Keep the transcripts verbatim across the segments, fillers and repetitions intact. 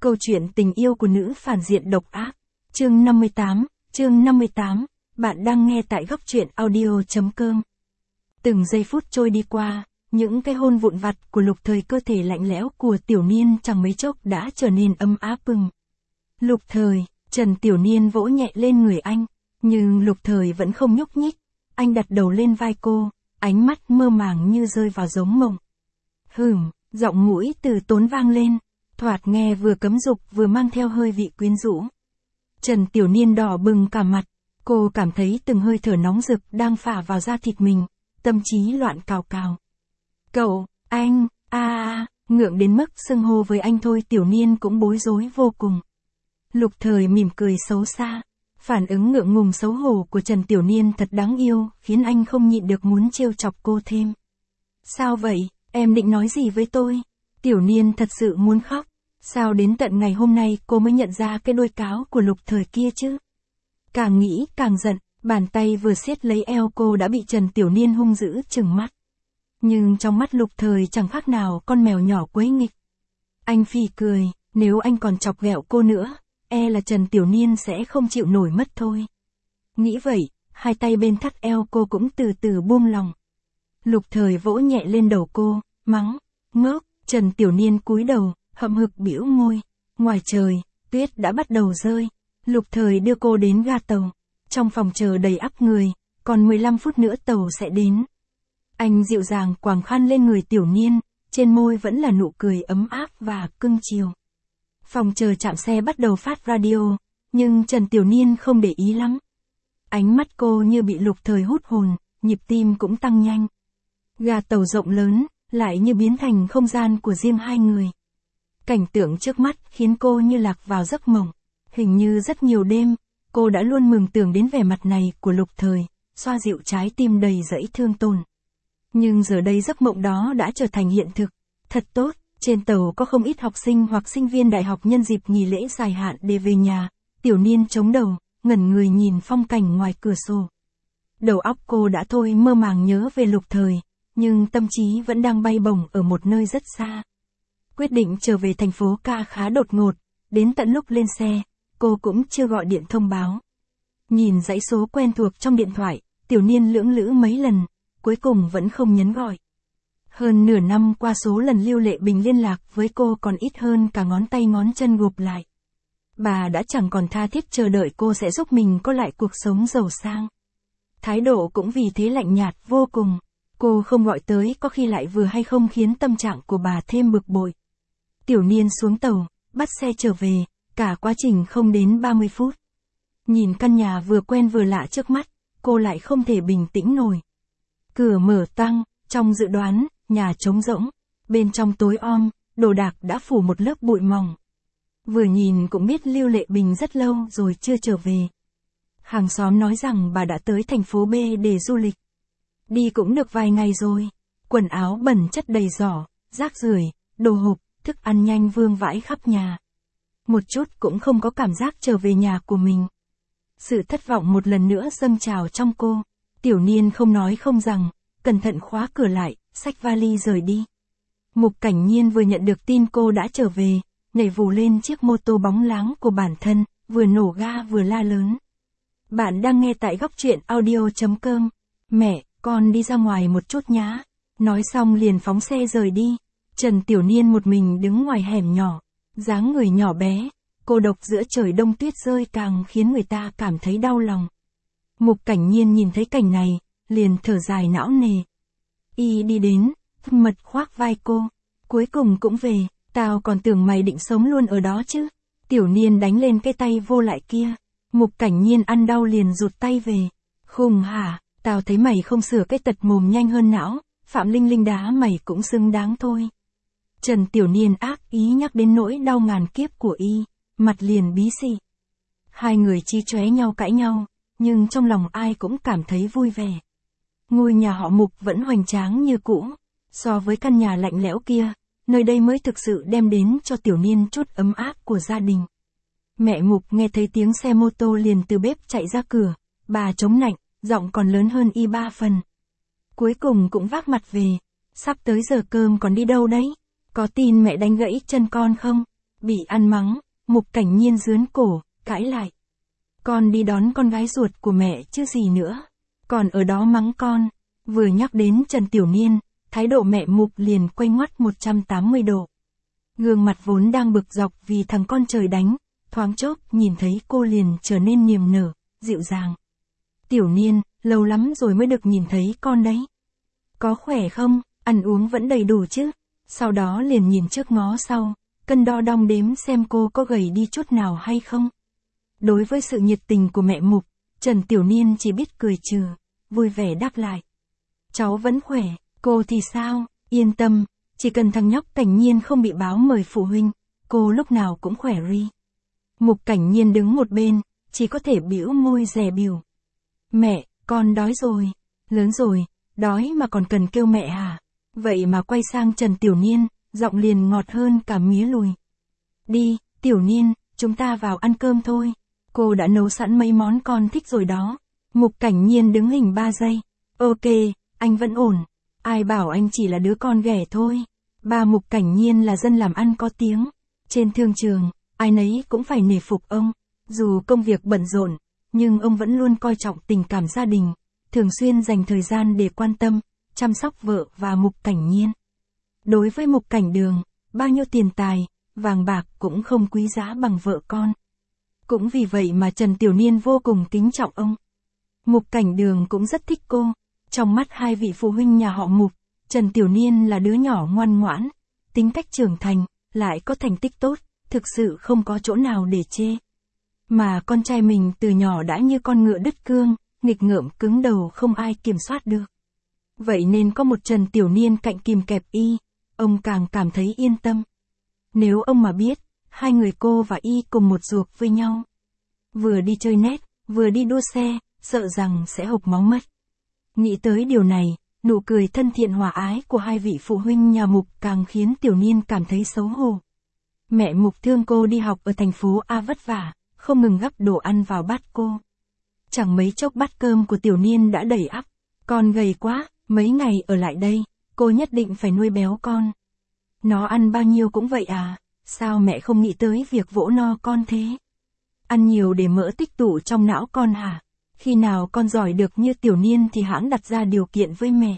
Câu chuyện tình yêu của nữ phản diện độc ác. Chương năm mươi tám, chương năm mươi tám, bạn đang nghe tại góc truyện audio.com. Từng giây phút trôi đi qua, những cái hôn vụn vặt của Lục Thời, cơ thể lạnh lẽo của Tiểu Niên chẳng mấy chốc đã trở nên ấm áp bừng. Lục Thời, Trần Tiểu Niên vỗ nhẹ lên người anh, nhưng Lục Thời vẫn không nhúc nhích. Anh đặt đầu lên vai cô, ánh mắt mơ màng như rơi vào giấc mộng. Hửm, giọng mũi từ tốn vang lên, thoạt nghe vừa cấm dục vừa mang theo hơi vị quyến rũ. Trần Tiểu Niên đỏ bừng cả mặt, cô cảm thấy từng hơi thở nóng rực đang phả vào da thịt mình, tâm trí loạn cào cào. Cậu, anh, a a, ngượng đến mức xưng hô với anh thôi Tiểu Niên cũng bối rối vô cùng. Lục Thời mỉm cười xấu xa, phản ứng ngượng ngùng xấu hổ của Trần Tiểu Niên thật đáng yêu, khiến anh không nhịn được muốn trêu chọc cô thêm. Sao vậy, em định nói gì với tôi? Tiểu Niên thật sự muốn khóc. Sao đến tận ngày hôm nay cô mới nhận ra cái đôi cáo của Lục Thời kia chứ? Càng nghĩ càng giận, bàn tay vừa siết lấy eo cô đã bị Trần Tiểu Niên hung dữ trừng mắt. Nhưng trong mắt Lục Thời chẳng khác nào con mèo nhỏ quấy nghịch. Anh phì cười, nếu anh còn chọc ghẹo cô nữa, e là Trần Tiểu Niên sẽ không chịu nổi mất thôi. Nghĩ vậy, hai tay bên thắt eo cô cũng từ từ buông lòng. Lục Thời vỗ nhẹ lên đầu cô, mắng, ngốc. Trần Tiểu Niên cúi đầu, hậm hực bĩu môi. Ngoài trời, tuyết đã bắt đầu rơi. Lục Thời đưa cô đến ga tàu. Trong phòng chờ đầy ắp người, còn mười lăm phút nữa tàu sẽ đến. Anh dịu dàng quàng khăn lên người Tiểu Niên, trên môi vẫn là nụ cười ấm áp và cưng chiều. Phòng chờ trạm xe bắt đầu phát radio, nhưng Trần Tiểu Niên không để ý lắm. Ánh mắt cô như bị Lục Thời hút hồn, nhịp tim cũng tăng nhanh. Ga tàu rộng lớn, lại như biến thành không gian của riêng hai người. Cảnh tượng trước mắt khiến cô như lạc vào giấc mộng. Hình như rất nhiều đêm, cô đã luôn mường tượng đến vẻ mặt này của Lục Thời, xoa dịu trái tim đầy dẫy thương tổn. Nhưng giờ đây giấc mộng đó đã trở thành hiện thực. Thật tốt, trên tàu có không ít học sinh hoặc sinh viên đại học nhân dịp nghỉ lễ dài hạn để về nhà. Tiểu Niên chống đầu, ngẩn người nhìn phong cảnh ngoài cửa sổ. Đầu óc cô đã thôi mơ màng nhớ về Lục Thời, nhưng tâm trí vẫn đang bay bổng ở một nơi rất xa. Quyết định trở về thành phố ca khá đột ngột, đến tận lúc lên xe, cô cũng chưa gọi điện thông báo. Nhìn dãy số quen thuộc trong điện thoại, Tiểu Niên lưỡng lữ mấy lần, cuối cùng vẫn không nhấn gọi. Hơn nửa năm qua số lần Lưu Lệ Bình liên lạc với cô còn ít hơn cả ngón tay ngón chân gộp lại. Bà đã chẳng còn tha thiết chờ đợi cô sẽ giúp mình có lại cuộc sống giàu sang. Thái độ cũng vì thế lạnh nhạt vô cùng. Cô không gọi tới có khi lại vừa hay không khiến tâm trạng của bà thêm bực bội. Tiểu Niên xuống tàu, bắt xe trở về, cả quá trình không đến ba mươi phút. Nhìn căn nhà vừa quen vừa lạ trước mắt, cô lại không thể bình tĩnh nổi. Cửa mở toang, trong dự đoán, nhà trống rỗng, bên trong tối om, đồ đạc đã phủ một lớp bụi mỏng. Vừa nhìn cũng biết Lưu Lệ Bình rất lâu rồi chưa trở về. Hàng xóm nói rằng bà đã tới thành phố B để du lịch. Đi cũng được vài ngày rồi, quần áo bẩn chất đầy giỏ, rác rưởi, đồ hộp, thức ăn nhanh vương vãi khắp nhà. Một chút cũng không có cảm giác trở về nhà của mình. Sự thất vọng một lần nữa dâng trào trong cô. Tiểu Niên không nói không rằng, cẩn thận khóa cửa lại, xách vali rời đi. Mục Cảnh Nhiên vừa nhận được tin cô đã trở về, nhảy vù lên chiếc mô tô bóng láng của bản thân, vừa nổ ga vừa la lớn. Bạn đang nghe tại góc truyện audio.com. Mẹ, con đi ra ngoài một chút nhá. Nói xong liền phóng xe rời đi. Trần Tiểu Niên một mình đứng ngoài hẻm nhỏ, dáng người nhỏ bé, cô độc giữa trời đông tuyết rơi càng khiến người ta cảm thấy đau lòng. Mục Cảnh Nhiên nhìn thấy cảnh này, liền thở dài não nề. Y đi đến, mật khoác vai cô. Cuối cùng cũng về, tao còn tưởng mày định sống luôn ở đó chứ. Tiểu Niên đánh lên cái tay vô lại kia. Mục Cảnh Nhiên ăn đau liền rụt tay về. Khùng hả, tao thấy mày không sửa cái tật mồm nhanh hơn não, Phạm Linh Linh đá mày cũng xứng đáng thôi. Trần Tiểu Niên ác ý nhắc đến nỗi đau ngàn kiếp của y, mặt liền bí xị. Hai người chi chóe nhau cãi nhau, nhưng trong lòng ai cũng cảm thấy vui vẻ. Ngôi nhà họ Mục vẫn hoành tráng như cũ, so với căn nhà lạnh lẽo kia, nơi đây mới thực sự đem đến cho Tiểu Niên chút ấm áp của gia đình. Mẹ Mục nghe thấy tiếng xe mô tô liền từ bếp chạy ra cửa, bà chống nạnh, giọng còn lớn hơn y ba phần. Cuối cùng cũng vác mặt về, sắp tới giờ cơm còn đi đâu đấy? Có tin mẹ đánh gãy chân con không? Bị ăn mắng, Mục Cảnh Nhiên giướn cổ, cãi lại. Con đi đón con gái ruột của mẹ chứ gì nữa. Còn ở đó mắng con. Vừa nhắc đến Trần Tiểu Niên, thái độ mẹ Mục liền quay ngoắt một trăm tám mươi độ. Gương mặt vốn đang bực dọc vì thằng con trời đánh, thoáng chốc nhìn thấy cô liền trở nên niềm nở, dịu dàng. Tiểu Niên, lâu lắm rồi mới được nhìn thấy con đấy. Có khỏe không, ăn uống vẫn đầy đủ chứ? Sau đó liền nhìn trước ngó sau, cân đo đong đếm xem cô có gầy đi chút nào hay không. Đối với sự nhiệt tình của mẹ Mục, Trần Tiểu Niên chỉ biết cười trừ, vui vẻ đáp lại. Cháu vẫn khỏe, cô thì sao, yên tâm, chỉ cần thằng nhóc Cảnh Nhiên không bị báo mời phụ huynh, cô lúc nào cũng khỏe ri. Mục Cảnh Nhiên đứng một bên, chỉ có thể bĩu môi dè bỉu. Mẹ, con đói rồi, lớn rồi, đói mà còn cần kêu mẹ hả? Vậy mà quay sang Trần Tiểu Niên, giọng liền ngọt hơn cả mía lùi. Đi, Tiểu Niên, chúng ta vào ăn cơm thôi. Cô đã nấu sẵn mấy món con thích rồi đó. Mục Cảnh Nhiên đứng hình ba giây. Ok, anh vẫn ổn. Ai bảo anh chỉ là đứa con ghẻ thôi. Ba Mục Cảnh Nhiên là dân làm ăn có tiếng. Trên thương trường, ai nấy cũng phải nể phục ông. Dù công việc bận rộn, nhưng ông vẫn luôn coi trọng tình cảm gia đình. Thường xuyên dành thời gian để quan tâm, chăm sóc vợ và Mục Cảnh Nhiên. Đối với Mục Cảnh Đường, bao nhiêu tiền tài, vàng bạc cũng không quý giá bằng vợ con. Cũng vì vậy mà Trần Tiểu Niên vô cùng kính trọng ông. Mục Cảnh Đường cũng rất thích cô. Trong mắt hai vị phụ huynh nhà họ Mục, Trần Tiểu Niên là đứa nhỏ ngoan ngoãn, tính cách trưởng thành, lại có thành tích tốt, thực sự không có chỗ nào để chê. Mà con trai mình từ nhỏ đã như con ngựa đứt cương, nghịch ngợm cứng đầu không ai kiểm soát được. Vậy nên có một Trần Tiểu Niên cạnh kìm kẹp y, ông càng cảm thấy yên tâm. Nếu ông mà biết, hai người cô và y cùng một ruột với nhau. Vừa đi chơi net, vừa đi đua xe, sợ rằng sẽ hộc máu mất. Nghĩ tới điều này, nụ cười thân thiện hòa ái của hai vị phụ huynh nhà Mục càng khiến Tiểu Niên cảm thấy xấu hổ. Mẹ Mục thương cô đi học ở thành phố A vất vả, không ngừng gắp đồ ăn vào bát cô. Chẳng mấy chốc bát cơm của Tiểu Niên đã đầy ắp. Con gầy quá, mấy ngày ở lại đây, cô nhất định phải nuôi béo con. Nó ăn bao nhiêu cũng vậy à, sao mẹ không nghĩ tới việc vỗ no con thế? Ăn nhiều để mỡ tích tụ trong não con hả? Khi nào con giỏi được như Tiểu Niên thì hãng đặt ra điều kiện với mẹ.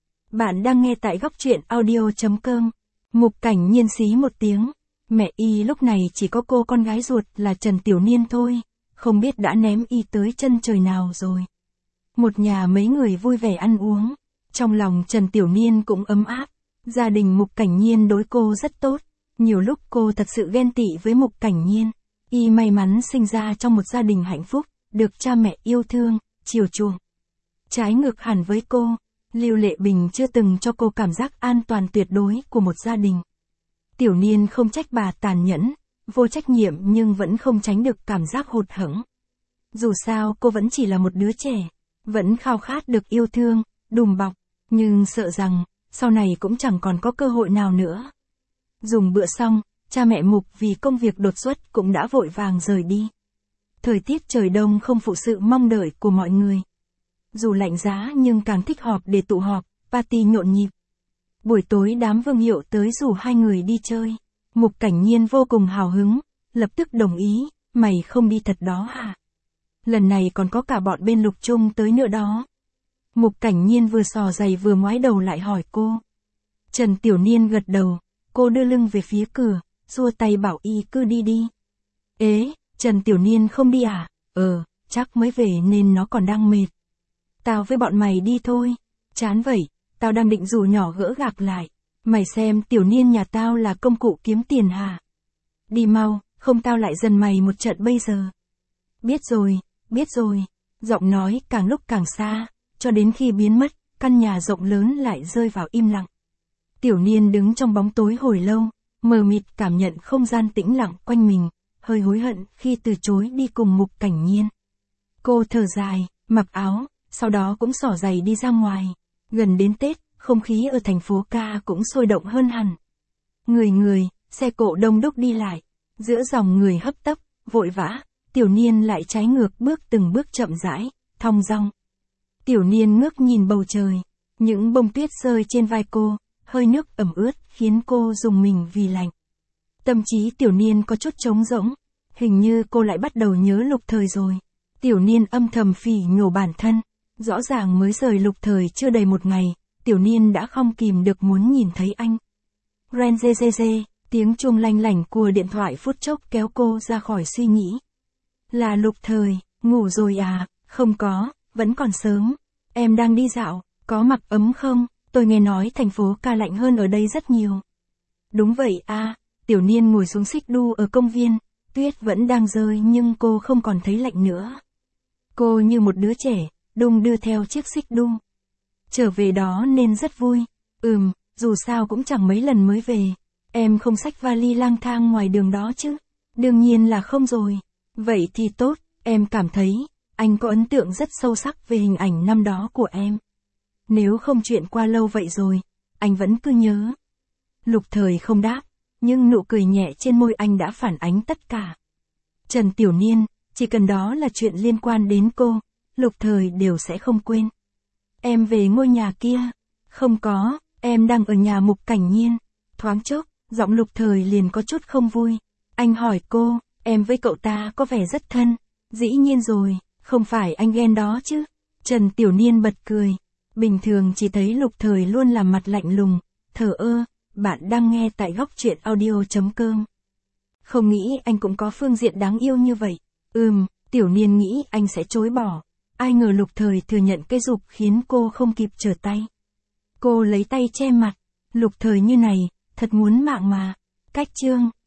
Bạn đang nghe tại góc truyện audio chấm com. Mục Cảnh Nhiên xí một tiếng. Mẹ y lúc này chỉ có cô con gái ruột là Trần Tiểu Niên thôi, không biết đã ném y tới chân trời nào rồi. Một nhà mấy người vui vẻ ăn uống, trong lòng Trần Tiểu Niên cũng ấm áp, gia đình Mục Cảnh Nhiên đối cô rất tốt, nhiều lúc cô thật sự ghen tị với Mục Cảnh Nhiên, y may mắn sinh ra trong một gia đình hạnh phúc, được cha mẹ yêu thương, chiều chuộng. Trái ngược hẳn với cô, Lưu Lệ Bình chưa từng cho cô cảm giác an toàn tuyệt đối của một gia đình. Tiểu Niên không trách bà tàn nhẫn, vô trách nhiệm nhưng vẫn không tránh được cảm giác hụt hẫng. Dù sao cô vẫn chỉ là một đứa trẻ, vẫn khao khát được yêu thương, đùm bọc, nhưng sợ rằng, sau này cũng chẳng còn có cơ hội nào nữa. Dùng bữa xong, cha mẹ Mục vì công việc đột xuất cũng đã vội vàng rời đi. Thời tiết trời đông không phụ sự mong đợi của mọi người. Dù lạnh giá nhưng càng thích họp để tụ họp, party nhộn nhịp. Buổi tối đám Vương Hiệu tới rủ hai người đi chơi. Mục Cảnh Nhiên vô cùng hào hứng, lập tức đồng ý, mày không đi thật đó hả? Lần này còn có cả bọn bên Lục Trung tới nữa đó. Mục Cảnh Nhiên vừa xò giày vừa ngoái đầu lại hỏi cô. Trần Tiểu Niên gật đầu, cô đưa lưng về phía cửa, xua tay bảo y cứ đi đi. Ế, Trần Tiểu Niên không đi à? Ờ, chắc mới về nên nó còn đang mệt. Tao với bọn mày đi thôi. Chán vậy, tao đang định rủ nhỏ gỡ gạc lại. Mày xem Tiểu Niên nhà tao là công cụ kiếm tiền hả? Đi mau, không tao lại dần mày một trận bây giờ. Biết rồi, biết rồi. Giọng nói càng lúc càng xa, cho đến khi biến mất, căn nhà rộng lớn lại rơi vào im lặng. Tiểu Niên đứng trong bóng tối hồi lâu, mờ mịt cảm nhận không gian tĩnh lặng quanh mình, hơi hối hận khi từ chối đi cùng Mục Cảnh Nhiên. Cô thở dài, mặc áo, sau đó cũng xỏ giày đi ra ngoài. Gần đến Tết, không khí ở thành phố ca cũng sôi động hơn hẳn. Người người, xe cộ đông đúc đi lại, giữa dòng người hấp tấp, vội vã, Tiểu Niên lại trái ngược bước từng bước chậm rãi, thong dong. Tiểu Niên ngước nhìn bầu trời, những bông tuyết rơi trên vai cô, hơi nước ẩm ướt khiến cô rùng mình vì lạnh. Tâm trí Tiểu Niên có chút trống rỗng. Hình như cô lại bắt đầu nhớ Lục Thời rồi. Tiểu Niên âm thầm phỉ nhổ bản thân. Rõ ràng mới rời Lục Thời chưa đầy một ngày, Tiểu Niên đã không kìm được muốn nhìn thấy anh. Ren dê dê dê, tiếng chuông lanh lảnh của điện thoại phút chốc kéo cô ra khỏi suy nghĩ. Là Lục Thời, ngủ rồi à? Không có, vẫn còn sớm. Em đang đi dạo, có mặc ấm không? Tôi nghe nói thành phố ca lạnh hơn ở đây rất nhiều. Đúng vậy à, Tiểu Niên ngồi xuống xích đu ở công viên, tuyết vẫn đang rơi nhưng cô không còn thấy lạnh nữa. Cô như một đứa trẻ, đung đưa theo chiếc xích đu. Trở về đó nên rất vui. Ừm, dù sao cũng chẳng mấy lần mới về. Em không xách vali lang thang ngoài đường đó chứ? Đương nhiên là không rồi. Vậy thì tốt, em cảm thấy, anh có ấn tượng rất sâu sắc về hình ảnh năm đó của em. Nếu không chuyện qua lâu vậy rồi, anh vẫn cứ nhớ. Lục Thời không đáp, nhưng nụ cười nhẹ trên môi anh đã phản ánh tất cả. Trần Tiểu Niên, chỉ cần đó là chuyện liên quan đến cô, Lục Thời đều sẽ không quên. Em về ngôi nhà kia. Không có, em đang ở nhà Mục Cảnh Nhiên. Thoáng chốc, giọng Lục Thời liền có chút không vui. Anh hỏi cô, em với cậu ta có vẻ rất thân. Dĩ nhiên rồi, không phải anh ghen đó chứ. Trần Tiểu Niên bật cười. Bình thường chỉ thấy Lục Thời luôn làm mặt lạnh lùng, thờ ơ. Bạn đang nghe tại góc truyện audio chấm com. Không nghĩ anh cũng có phương diện đáng yêu như vậy. Ừm, Tiểu Niên nghĩ anh sẽ chối bỏ. Ai ngờ Lục Thời thừa nhận cái giục khiến cô không kịp trở tay. Cô lấy tay che mặt. Lục Thời như này, thật muốn mạng mà. Cách chương.